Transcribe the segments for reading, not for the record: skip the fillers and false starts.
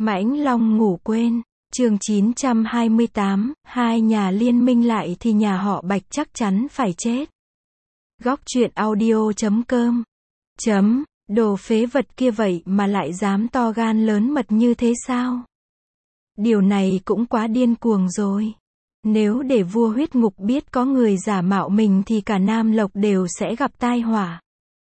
Mãnh Long ngủ quên. Chương 928, hai nhà liên minh lại thì nhà họ Bạch chắc chắn phải chết. Góc truyện audio.com. Đồ phế vật kia vậy mà lại dám to gan lớn mật như thế sao? Điều này cũng quá điên cuồng rồi. Nếu để vua huyết ngục biết có người giả mạo mình thì cả Nam Lộc đều sẽ gặp tai họa.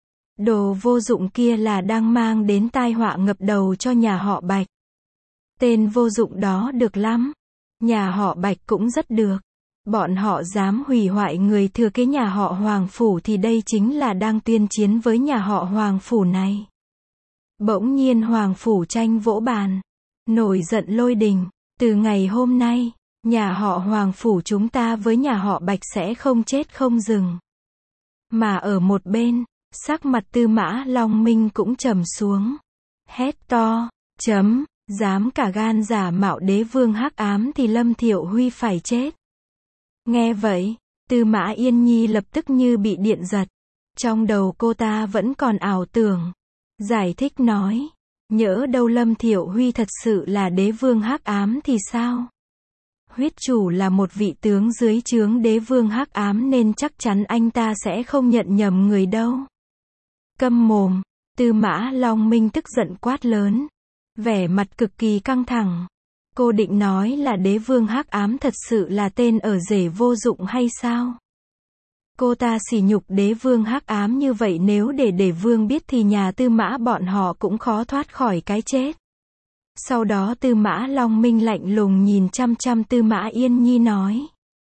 Đồ vô dụng kia là đang mang đến tai họa ngập đầu cho nhà họ Bạch. Tên vô dụng đó được lắm. Nhà họ Bạch cũng rất được. Bọn họ dám hủy hoại người thừa kế nhà họ Hoàng Phủ thì đây chính là đang tuyên chiến với nhà họ Hoàng Phủ này. Bỗng nhiên Hoàng Phủ Tranh vỗ bàn. Nổi giận lôi đình. Từ ngày hôm nay, nhà họ Hoàng Phủ chúng ta với nhà họ Bạch sẽ không chết không dừng. Mà ở một bên, sắc mặt Tư Mã Long Minh cũng trầm xuống. Hét to, dám cả gan giả mạo đế vương hắc ám thì Lâm Thiệu Huy phải chết. Nghe vậy, Tư Mã Yên Nhi lập tức như bị điện giật. Trong đầu cô ta vẫn còn ảo tưởng. Giải thích nói, nhỡ đâu Lâm Thiệu Huy thật sự là đế vương hắc ám thì sao? Huyết chủ là một vị tướng dưới trướng đế vương hắc ám nên chắc chắn anh ta sẽ không nhận nhầm người đâu. Câm mồm, Tư Mã Long Minh tức giận quát lớn. Vẻ mặt cực kỳ căng thẳng. Cô định nói là đế vương hắc ám thật sự là tên ở rể vô dụng hay sao? Cô ta sỉ nhục đế vương hắc ám như vậy, nếu để đế vương biết thì nhà Tư Mã bọn họ cũng khó thoát khỏi cái chết. Sau đó Tư Mã Long Minh lạnh lùng nhìn chăm chăm Tư Mã Yên Nhi nói.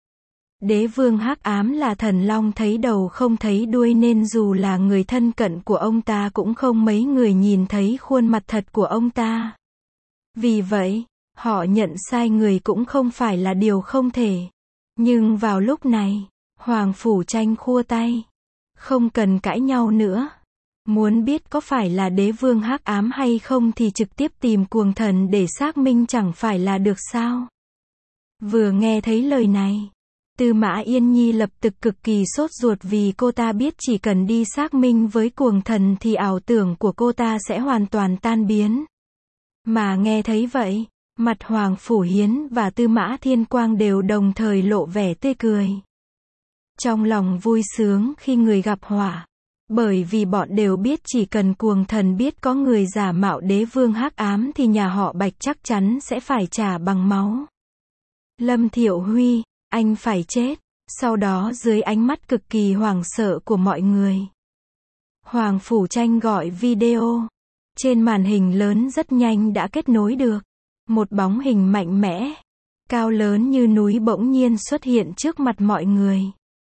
Đế vương hắc ám là thần long thấy đầu không thấy đuôi nên dù là người thân cận của ông ta cũng không mấy người nhìn thấy khuôn mặt thật của ông ta. Vì vậy, họ nhận sai người cũng không phải là điều không thể. Nhưng vào lúc này, Hoàng Phủ Tranh khua tay. Không cần cãi nhau nữa. Muốn biết có phải là đế vương hắc ám hay không thì trực tiếp tìm cuồng thần để xác minh chẳng phải là được sao? Vừa nghe thấy lời này, Tư Mã Yên Nhi lập tức cực kỳ sốt ruột vì cô ta biết chỉ cần đi xác minh với cuồng thần thì ảo tưởng của cô ta sẽ hoàn toàn tan biến. Mà nghe thấy vậy, mặt Hoàng Phủ Hiến và Tư Mã Thiên Quang đều đồng thời lộ vẻ tươi cười. Trong lòng vui sướng khi người gặp họa. Bởi vì bọn đều biết chỉ cần cuồng thần biết có người giả mạo đế vương hắc ám thì nhà họ Bạch chắc chắn sẽ phải trả bằng máu. Lâm Thiệu Huy, anh phải chết. Sau đó dưới ánh mắt cực kỳ hoảng sợ của mọi người, Hoàng Phủ Tranh gọi video. Trên màn hình lớn rất nhanh đã kết nối được. Một bóng hình mạnh mẽ, cao lớn như núi bỗng nhiên xuất hiện trước mặt mọi người.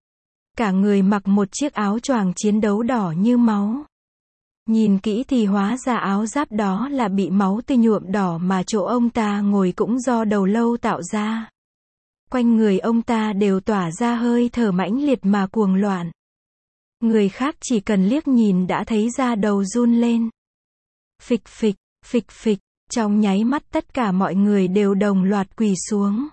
Cả người mặc một chiếc áo choàng chiến đấu đỏ như máu. Nhìn kỹ thì hóa ra áo giáp đó là bị máu tươi nhuộm đỏ mà chỗ ông ta ngồi cũng do đầu lâu tạo ra. Quanh người ông ta đều tỏa ra hơi thở mãnh liệt mà cuồng loạn. Người khác chỉ cần liếc nhìn đã thấy da đầu run lên. Phịch phịch, phịch phịch, trong nháy mắt tất cả mọi người đều đồng loạt quỳ xuống.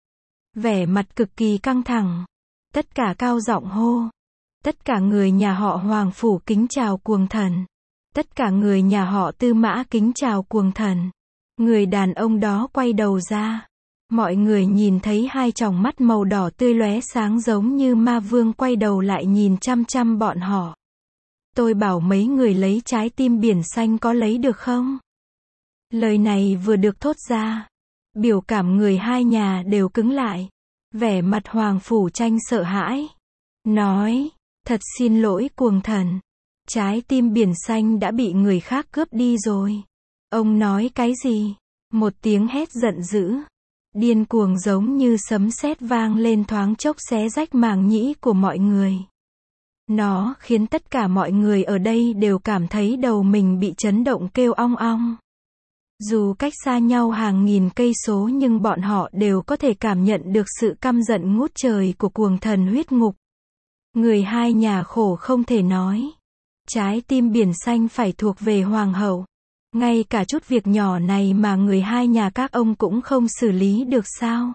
Vẻ mặt cực kỳ căng thẳng. Tất cả cao giọng hô. Tất cả người nhà họ Hoàng Phủ kính chào cuồng thần. Tất cả người nhà họ Tư Mã kính chào cuồng thần. Người đàn ông đó quay đầu ra. Mọi người nhìn thấy hai tròng mắt màu đỏ tươi lóe sáng giống như ma vương quay đầu lại nhìn chăm chăm bọn họ. Tôi bảo mấy người lấy trái tim biển xanh có lấy được không? Lời này vừa được thốt ra, biểu cảm người hai nhà đều cứng lại. Vẻ mặt Hoàng Phủ Tranh sợ hãi. Nói, thật xin lỗi cuồng thần. Trái tim biển xanh đã bị người khác cướp đi rồi. Ông nói cái gì? Một tiếng hét giận dữ. Điên cuồng giống như sấm sét vang lên thoáng chốc xé rách màng nhĩ của mọi người. Nó khiến tất cả mọi người ở đây đều cảm thấy đầu mình bị chấn động kêu ong ong. Dù cách xa nhau hàng nghìn cây số nhưng bọn họ đều có thể cảm nhận được sự căm giận ngút trời của cuồng thần huyết ngục. Người hai nhà khổ không thể nói. Trái tim biển xanh phải thuộc về hoàng hậu. Ngay cả chút việc nhỏ này mà người hai nhà các ông cũng không xử lý được sao?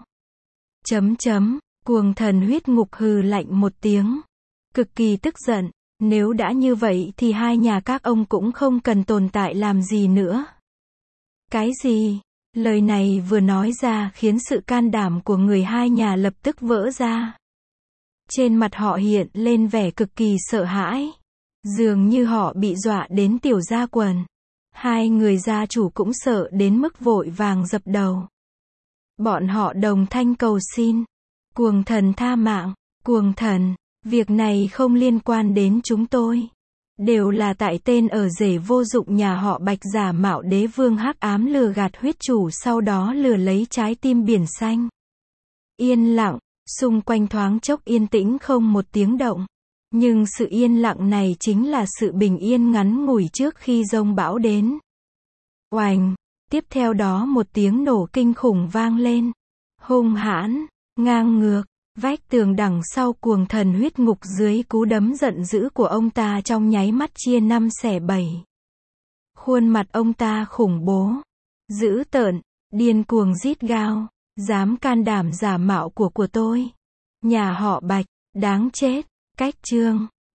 Cuồng thần huyết ngục hừ lạnh một tiếng. Cực kỳ tức giận. Nếu đã như vậy thì hai nhà các ông cũng không cần tồn tại làm gì nữa. Cái gì? Lời này vừa nói ra khiến sự can đảm của người hai nhà lập tức vỡ ra. Trên mặt họ hiện lên vẻ cực kỳ sợ hãi. Dường như họ bị dọa đến tiểu ra quần. Hai người gia chủ cũng sợ đến mức vội vàng dập đầu. Bọn họ đồng thanh cầu xin. Cuồng thần tha mạng, cuồng thần, việc này không liên quan đến chúng tôi. Đều là tại tên ở rể vô dụng nhà họ Bạch giả mạo đế vương hắc ám lừa gạt huyết chủ, sau đó lừa lấy trái tim biển xanh. Yên lặng, xung quanh thoáng chốc yên tĩnh không một tiếng động. Nhưng sự yên lặng này chính là sự bình yên ngắn ngủi trước khi giông bão đến. Oành, tiếp theo đó một tiếng nổ kinh khủng vang lên. Hung hãn, ngang ngược, vách tường đằng sau cuồng thần huyết ngục dưới cú đấm giận dữ của ông ta trong nháy mắt chia 5 xẻ 7. Khuôn mặt ông ta khủng bố, dữ tợn, điên cuồng rít gào, dám can đảm giả mạo của tôi. Nhà họ Bạch, đáng chết. Cách chương